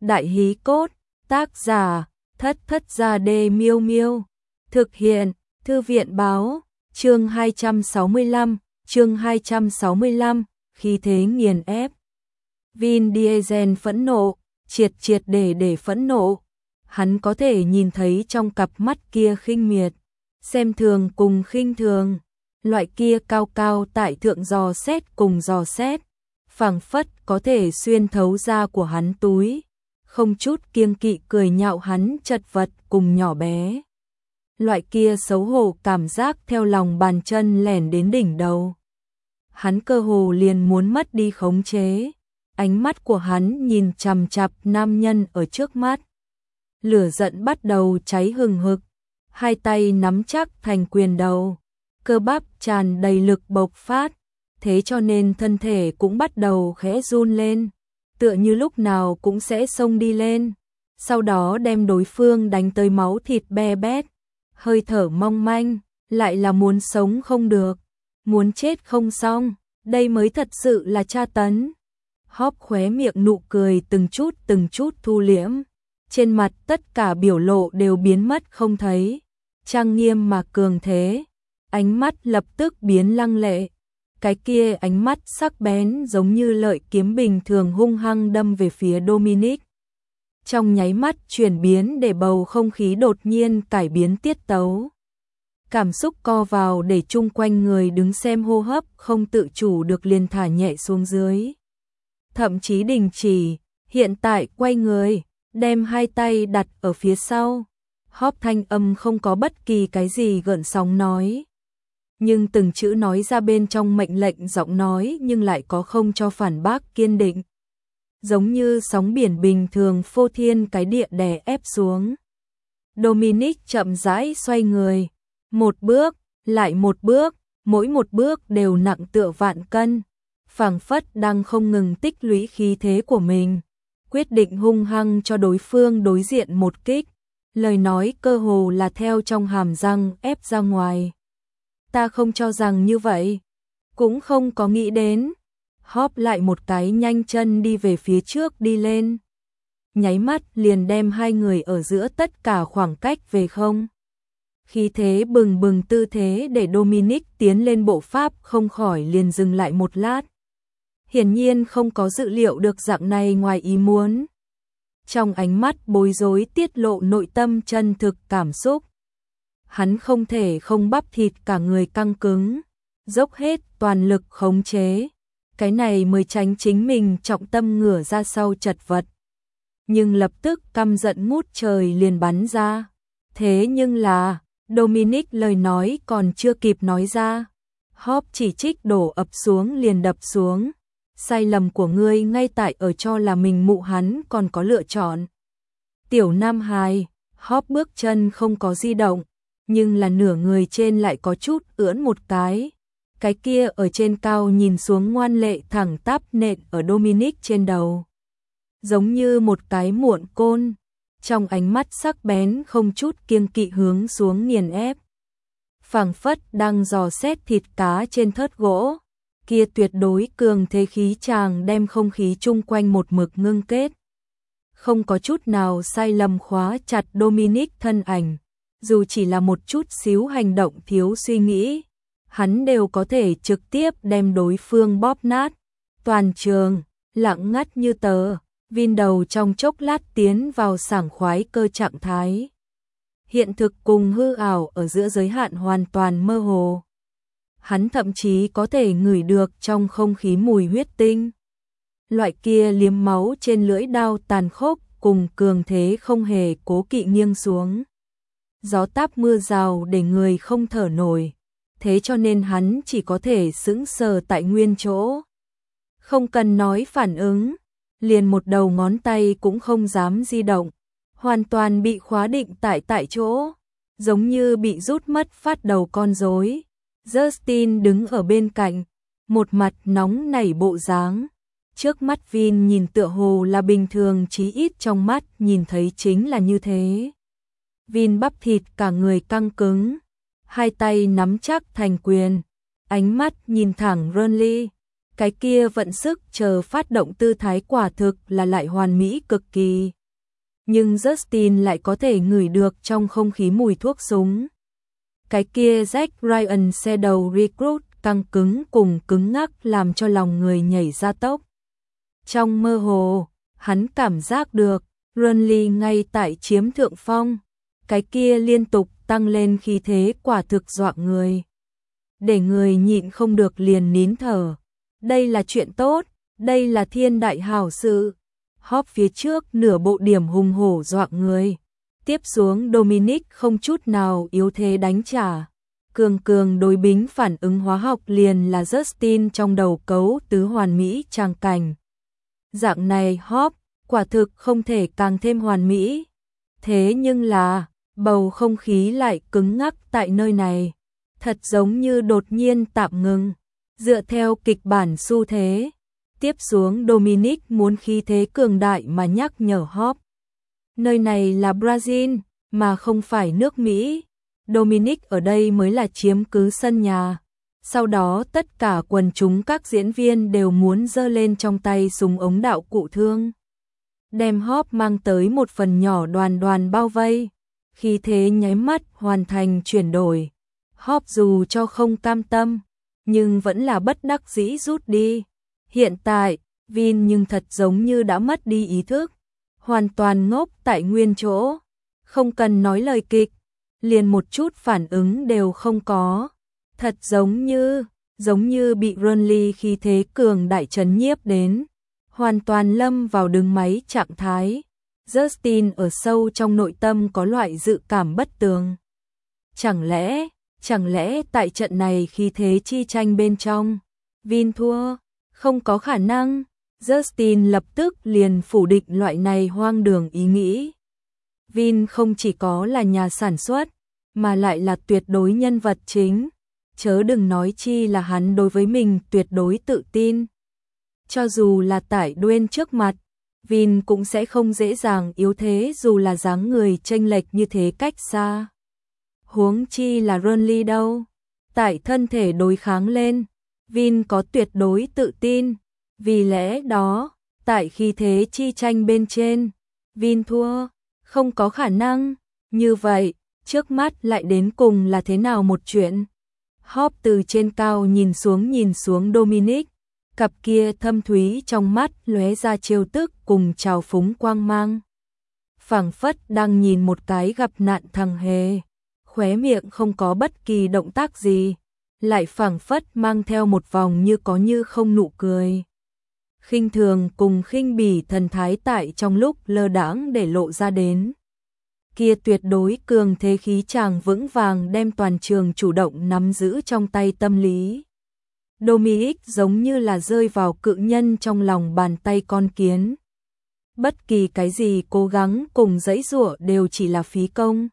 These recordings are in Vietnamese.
Đại hí cốt, tác giả, Thất Thất Gia Đê Miêu Miêu. Thực hiện, Thư viện báo, chương 265, khí thế nghiền ép. Vin Diesel phẫn nộ, triệt để phẫn nộ. Hắn có thể nhìn thấy trong cặp mắt kia khinh miệt, xem thường cùng khinh thường, loại kia cao cao tại thượng dò xét cùng dò xét, phảng phất có thể xuyên thấu da của hắn túi, không chút kiêng kỵ cười nhạo hắn chật vật cùng nhỏ bé. Loại kia xấu hổ cảm giác theo lòng bàn chân lẻn đến đỉnh đầu. Hắn cơ hồ liền muốn mất đi khống chế. Ánh mắt của hắn nhìn chằm chằm nam nhân ở trước mắt. Lửa giận bắt đầu cháy hừng hực, hai tay nắm chắc thành quyền đầu, cơ bắp tràn đầy lực bộc phát, thế cho nên thân thể cũng bắt đầu khẽ run lên, tựa như lúc nào cũng sẽ xông đi lên, sau đó đem đối phương đánh tới máu thịt be bét, hơi thở mong manh, lại là muốn sống không được, muốn chết không xong, đây mới thật sự là tra tấn. Hóp khóe miệng nụ cười từng chút thu liễm, trên mặt tất cả biểu lộ đều biến mất không thấy, trang nghiêm mà cường thế, ánh mắt lập tức biến lăng lệ, cái kia ánh mắt sắc bén giống như lợi kiếm bình thường hung hăng đâm về phía Dominic. Trong nháy mắt chuyển biến để bầu không khí đột nhiên cải biến tiết tấu. Cảm xúc co vào để chung quanh người đứng xem hô hấp không tự chủ được liền thả nhẹ xuống dưới. Thậm chí đình chỉ, hiện tại quay người, đem hai tay đặt ở phía sau. Hóp thanh âm không có bất kỳ cái gì gợn sóng nói. Nhưng từng chữ nói ra bên trong mệnh lệnh giọng nói nhưng lại có không cho phản bác kiên định. Giống như sóng biển bình thường phô thiên cái địa đè ép xuống. Dominic chậm rãi xoay người. Một bước, lại một bước, mỗi một bước đều nặng tựa vạn cân. Phảng phất đang không ngừng tích lũy khí thế của mình, quyết định hung hăng cho đối phương đối diện một kích, lời nói cơ hồ là theo trong hàm răng ép ra ngoài. Ta không cho rằng như vậy, cũng không có nghĩ đến. Hóp lại một cái nhanh chân đi về phía trước đi lên. Nháy mắt liền đem hai người ở giữa tất cả khoảng cách về không. Khí thế bừng bừng tư thế để Dominic tiến lên bộ pháp không khỏi liền dừng lại một lát. Hiển nhiên không có dự liệu được dạng này ngoài ý muốn. Trong ánh mắt bối rối tiết lộ nội tâm chân thực cảm xúc. Hắn không thể không bắp thịt cả người căng cứng, dốc hết toàn lực khống chế. Cái này mới tránh chính mình trọng tâm ngửa ra sau chật vật. Nhưng lập tức căm giận ngút trời liền bắn ra. Thế nhưng là, Dominic lời nói còn chưa kịp nói ra. Hóp chỉ trích đổ ập xuống liền đập xuống. Sai lầm của ngươi ngay tại ở cho là mình mụ hắn còn có lựa chọn. Tiểu Nam Hài, Hóp bước chân không có di động, nhưng là nửa người trên lại có chút ưỡn một cái. Cái kia ở trên cao nhìn xuống ngoan lệ thẳng tắp nện ở Dominic trên đầu. Giống như một cái muộn côn, trong ánh mắt sắc bén không chút kiêng kỵ hướng xuống nghiền ép. Phảng phất đang dò xét thịt cá trên thớt gỗ. Kia tuyệt đối cường thế khí chàng đem không khí chung quanh một mực ngưng kết. Không có chút nào sai lầm khóa chặt Dominic thân ảnh, dù chỉ là một chút xíu hành động thiếu suy nghĩ, hắn đều có thể trực tiếp đem đối phương bóp nát. Toàn trường, lặng ngắt như tờ, Vin đầu trong chốc lát tiến vào sảng khoái cơ trạng thái. Hiện thực cùng hư ảo ở giữa giới hạn hoàn toàn mơ hồ. Hắn thậm chí có thể ngửi được trong không khí mùi huyết tinh. Loại kia liếm máu trên lưỡi đao tàn khốc cùng cường thế không hề cố kỵ nghiêng xuống. Gió táp mưa rào để người không thở nổi, thế cho nên hắn chỉ có thể sững sờ tại nguyên chỗ. Không cần nói phản ứng, liền một đầu ngón tay cũng không dám di động, hoàn toàn bị khóa định tại chỗ, giống như bị rút mất phát đầu con rối. Justin đứng ở bên cạnh, một mặt nóng nảy bộ dáng. Trước mắt Vin nhìn tựa hồ là bình thường, chí ít trong mắt nhìn thấy chính là như thế. Vin bắp thịt cả người căng cứng, hai tay nắm chắc thành quyền, ánh mắt nhìn thẳng Burnley, Cái kia vận sức chờ phát động tư thái quả thực là lại hoàn mỹ cực kỳ. Nhưng Justin lại có thể ngửi được trong không khí mùi thuốc súng. Cái kia Jack Ryan Shadow Recruit căng cứng cùng cứng ngắc làm cho lòng người nhảy ra tốc. Trong mơ hồ, hắn cảm giác được Renly ngay tại chiếm thượng phong. Cái kia liên tục tăng lên khí thế quả thực dọa người. Để người nhịn không được liền nín thở. Đây là chuyện tốt, đây là thiên đại hảo sự. Hop phía trước nửa bộ điểm hùng hổ dọa người. Tiếp xuống Dominic không chút nào yếu thế đánh trả. Cường đối bính phản ứng hóa học liền là Justin trong đầu cấu tứ hoàn mỹ trang cảnh. Dạng này Hop, quả thực không thể càng thêm hoàn mỹ. Thế nhưng là, bầu không khí lại cứng ngắc tại nơi này. Thật giống như đột nhiên tạm ngừng. Dựa theo kịch bản xu thế. Tiếp xuống Dominic muốn khí thế cường đại mà nhắc nhở Hop. Nơi này là Brazil, mà không phải nước Mỹ. Dominic ở đây mới là chiếm cứ sân nhà. Sau đó tất cả quần chúng các diễn viên đều muốn giơ lên trong tay súng ống đạo cụ thương. Đem Hop mang tới một phần nhỏ đoàn bao vây. Khi thế nháy mắt hoàn thành chuyển đổi. Hop dù cho không cam tâm, nhưng vẫn là bất đắc dĩ rút đi. Hiện tại, Vin nhưng thật giống như đã mất đi ý thức. Hoàn toàn ngốc tại nguyên chỗ. Không cần nói lời kịch. Liền một chút phản ứng đều không có. Thật giống như bị Renly khi thế cường đại trấn nhiếp đến. Hoàn toàn lâm vào đứng máy trạng thái. Justin ở sâu trong nội tâm có loại dự cảm bất tường. Chẳng lẽ tại trận này khi thế chi tranh bên trong, Vin thua? Không có khả năng. Justin lập tức liền phủ định loại này hoang đường ý nghĩ. Vin không chỉ có là nhà sản xuất, mà lại là tuyệt đối nhân vật chính. Chớ đừng nói chi là hắn đối với mình tuyệt đối tự tin. Cho dù là tại Dwayne trước mặt, Vin cũng sẽ không dễ dàng yếu thế dù là dáng người chênh lệch như thế cách xa. Huống chi là Renly đâu. Tại thân thể đối kháng lên, Vin có tuyệt đối tự tin. Vì lẽ đó, tại khi thế chi tranh bên trên, Vin thua, không có khả năng. Như vậy, trước mắt lại đến cùng là thế nào một chuyện? Hop từ trên cao nhìn xuống Dominic, cặp kia thâm thúy trong mắt lóe ra trêu tức cùng trào phúng quang mang. Phảng phất đang nhìn một cái gặp nạn thằng hề, khóe miệng không có bất kỳ động tác gì, lại phảng phất mang theo một vòng như có như không nụ cười. Khinh thường cùng khinh bỉ thần thái tại trong lúc lơ đãng để lộ ra đến. Kia tuyệt đối cường thế khí chàng vững vàng đem toàn trường chủ động nắm giữ trong tay tâm lý. Dominic giống như là rơi vào cự nhân trong lòng bàn tay con kiến. Bất kỳ cái gì cố gắng cùng giãy giụa đều chỉ là phí công.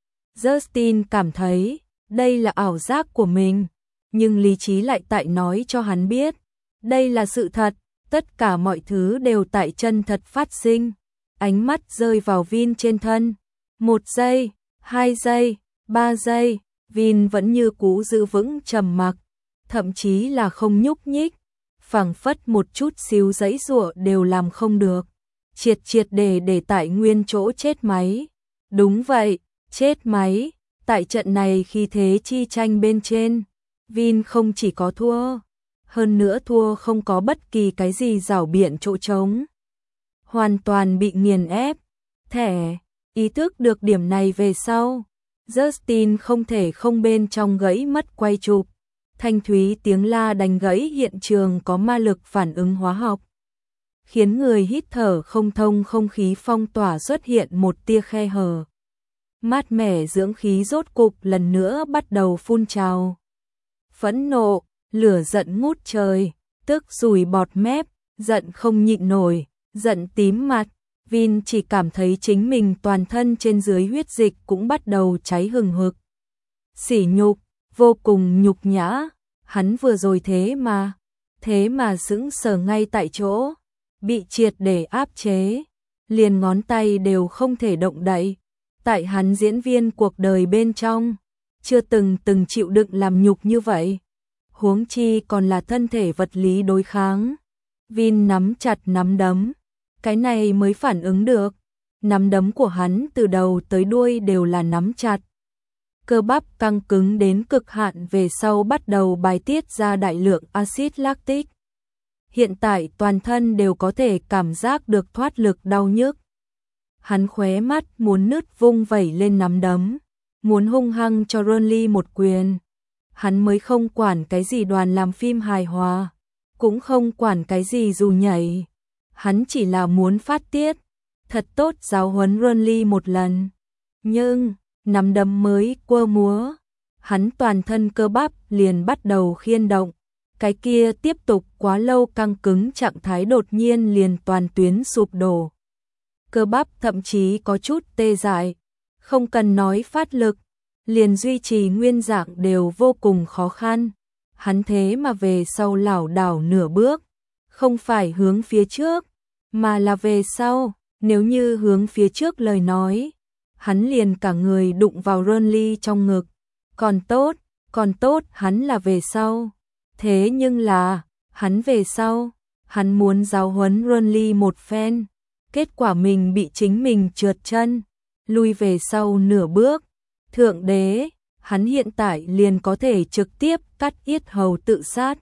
Justin cảm thấy đây là ảo giác của mình, nhưng lý trí lại tại nói cho hắn biết, đây là sự thật, tất cả mọi thứ đều tại chân thật phát sinh. Ánh mắt rơi vào Vin trên thân. 1 giây, 2 giây, 3 giây, Vin vẫn như cũ giữ vững trầm mặc, thậm chí là không nhúc nhích, phảng phất một chút xíu giãy giụa đều làm không được, triệt để tại nguyên chỗ chết máy. Đúng vậy, chết máy, tại trận này khi thế chi tranh bên trên, Vin không chỉ có thua, hơn nữa thua không có bất kỳ cái gì giảo biện chỗ trống. Hoàn toàn bị nghiền ép. Ý thức được điểm này về sau, Justin không thể không bên trong gãy mất quay chụp. Thanh thúy tiếng la đánh gãy hiện trường có ma lực phản ứng hóa học, khiến người hít thở không thông, không khí phong tỏa xuất hiện một tia khe hở. Mát mẻ dưỡng khí rốt cục lần nữa bắt đầu phun trào. Phẫn nộ, lửa giận ngút trời, tức sùi bọt mép, giận không nhịn nổi, giận tím mặt. Vin chỉ cảm thấy chính mình toàn thân trên dưới huyết dịch cũng bắt đầu cháy hừng hực. Sỉ nhục, vô cùng nhục nhã, hắn vừa rồi thế mà sững sờ ngay tại chỗ, bị triệt để áp chế, liền ngón tay đều không thể động đậy. Tại hắn diễn viên cuộc đời bên trong, chưa từng chịu đựng làm nhục như vậy. huống chi còn là thân thể vật lý đối kháng. Vin nắm chặt nắm đấm, cái này mới phản ứng được. Nắm đấm của hắn từ đầu tới đuôi đều là nắm chặt. Cơ bắp căng cứng đến cực hạn về sau bắt đầu bài tiết ra đại lượng axit lactic. Hiện tại toàn thân đều có thể cảm giác được thoát lực đau nhức. Hắn khóe mắt muốn nứt vung vẩy lên nắm đấm, muốn hung hăng cho Ronly một quyền. Hắn mới không quản cái gì đoàn làm phim hài hòa, cũng không quản cái gì dù nhảy. Hắn chỉ là muốn phát tiết, thật tốt giáo huấn Ronly một lần. Nhưng, nắm đấm mới quơ múa, hắn toàn thân cơ bắp liền bắt đầu khiên động. Cái kia tiếp tục quá lâu căng cứng trạng thái đột nhiên liền toàn tuyến sụp đổ. Cơ bắp thậm chí có chút tê dại, không cần nói phát lực, liền duy trì nguyên dạng đều vô cùng khó khăn. Hắn thế mà về sau lảo đảo nửa bước, không phải hướng phía trước, mà là về sau. Nếu như hướng phía trước lời nói, hắn liền cả người đụng vào Ronly trong ngực. Còn tốt hắn là về sau. Thế nhưng là, hắn về sau, hắn muốn giáo huấn Ronly một phen. Kết quả mình bị chính mình trượt chân, lui về sau nửa bước. Thượng đế, hắn hiện tại liền có thể trực tiếp cắt yết hầu tự sát.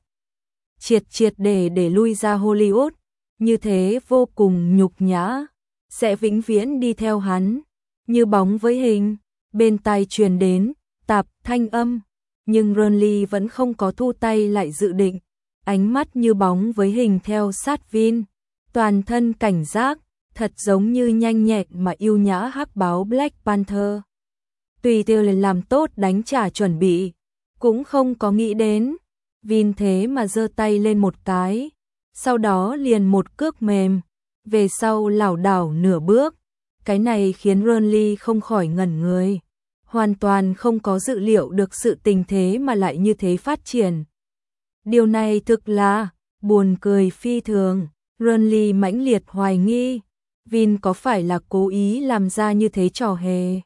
Triệt để lui ra Hollywood, như thế vô cùng nhục nhã, sẽ vĩnh viễn đi theo hắn, như bóng với hình. Bên tai truyền đến tạp thanh âm, nhưng Ronly vẫn không có thu tay lại dự định, ánh mắt như bóng với hình theo sát Vin, toàn thân cảnh giác, thật giống như nhanh nhẹn mà yêu nhã hắc báo Black Panther. Tùy tiêu liền làm tốt đánh trả chuẩn bị, cũng không có nghĩ đến, Vin thế mà giơ tay lên một cái, sau đó liền một cước mềm, về sau lảo đảo nửa bước. Cái này khiến Ronly không khỏi ngẩn người, hoàn toàn không có dự liệu được sự tình thế mà lại như thế phát triển. Điều này thực là buồn cười phi thường. Ronly mãnh liệt hoài nghi, Vin có phải là cố ý làm ra như thế trò hề,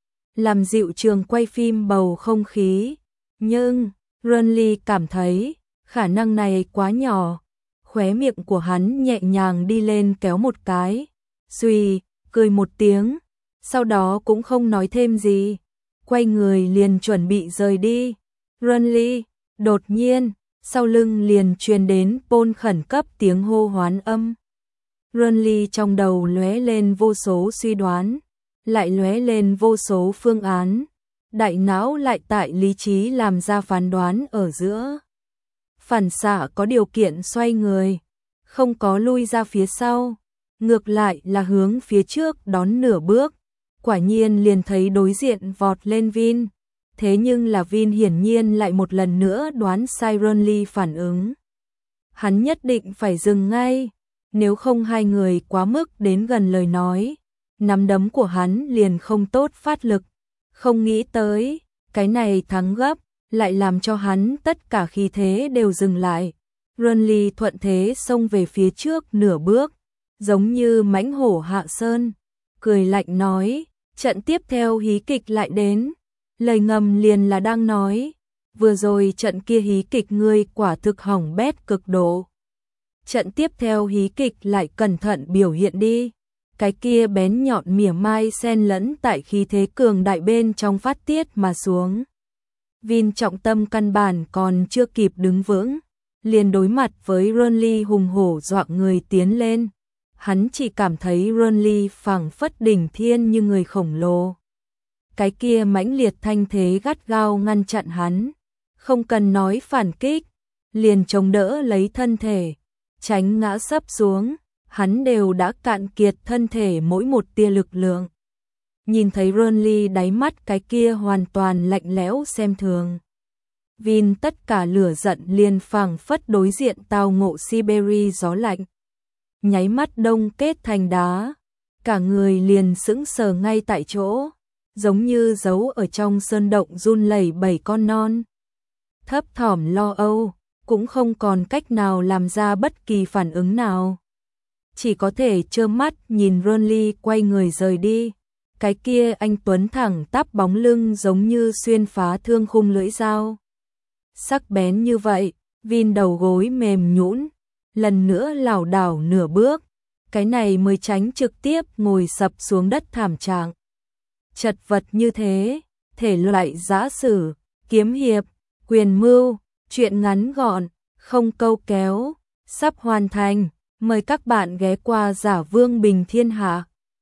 làm dịu trường quay phim bầu không khí. Nhưng Ronly cảm thấy khả năng này quá nhỏ. Khóe miệng của hắn nhẹ nhàng đi lên kéo một cái, xuy, cười một tiếng, sau đó cũng không nói thêm gì, quay người liền chuẩn bị rời đi. Ronly, đột nhiên, sau lưng liền truyền đến Paul khẩn cấp tiếng hô hoán âm. Ronly trong đầu lóe lên vô số suy đoán, lại lóe lên vô số phương án, đại não lại tại lý trí làm ra phán đoán ở giữa. Phản xạ có điều kiện xoay người, không có lui ra phía sau, ngược lại là hướng phía trước đón nửa bước. Quả nhiên liền thấy đối diện vọt lên Vin, thế nhưng là Vin hiển nhiên lại một lần nữa đoán sai Ronly phản ứng. Hắn nhất định phải dừng ngay, nếu không hai người quá mức đến gần lời nói, nắm đấm của hắn liền không tốt phát lực. Không nghĩ tới, cái này thắng gấp, lại làm cho hắn tất cả khí thế đều dừng lại. Ronly thuận thế xông về phía trước nửa bước, giống như mãnh hổ hạ sơn, cười lạnh nói, trận tiếp theo hí kịch lại đến. Lời ngầm liền là đang nói, vừa rồi trận kia hí kịch ngươi quả thực hỏng bét cực độ. Trận tiếp theo hí kịch lại cẩn thận biểu hiện đi. Cái kia bén nhọn mỉa mai xen lẫn tại khí thế cường đại bên trong phát tiết mà xuống. Vin trọng tâm căn bản còn chưa kịp đứng vững, liền đối mặt với Ronly hùng hổ dọa người tiến lên. Hắn chỉ cảm thấy Ronly phảng phất đỉnh thiên như người khổng lồ. Cái kia mãnh liệt thanh thế gắt gao ngăn chặn hắn, không cần nói phản kích, liền chống đỡ lấy thân thể, tránh ngã sấp xuống, hắn đều đã cạn kiệt thân thể mỗi một tia lực lượng. Nhìn thấy Ronly đáy mắt cái kia hoàn toàn lạnh lẽo xem thường, Vin tất cả lửa giận liền phảng phất đối diện tao ngộ Siberia gió lạnh, nháy mắt đông kết thành đá, cả người liền sững sờ ngay tại chỗ, giống như giấu ở trong sơn động run lẩy bẩy con non. Thấp thỏm lo âu, cũng không còn cách nào làm ra bất kỳ phản ứng nào. Chỉ có thể trơ mắt nhìn Ronly quay người rời đi. Cái kia anh tuấn thẳng tắp bóng lưng giống như xuyên phá thương khung lưỡi dao. Sắc bén như vậy, Vin đầu gối mềm nhũn, lần nữa lảo đảo nửa bước, cái này mới tránh trực tiếp ngồi sập xuống đất thảm trạng. Chật vật như thế, thể loại giã sử, kiếm hiệp, quyền mưu, truyện ngắn gọn, không câu kéo, sắp hoàn thành, mời các bạn ghé qua Giả Vương Bình Thiên Hạ.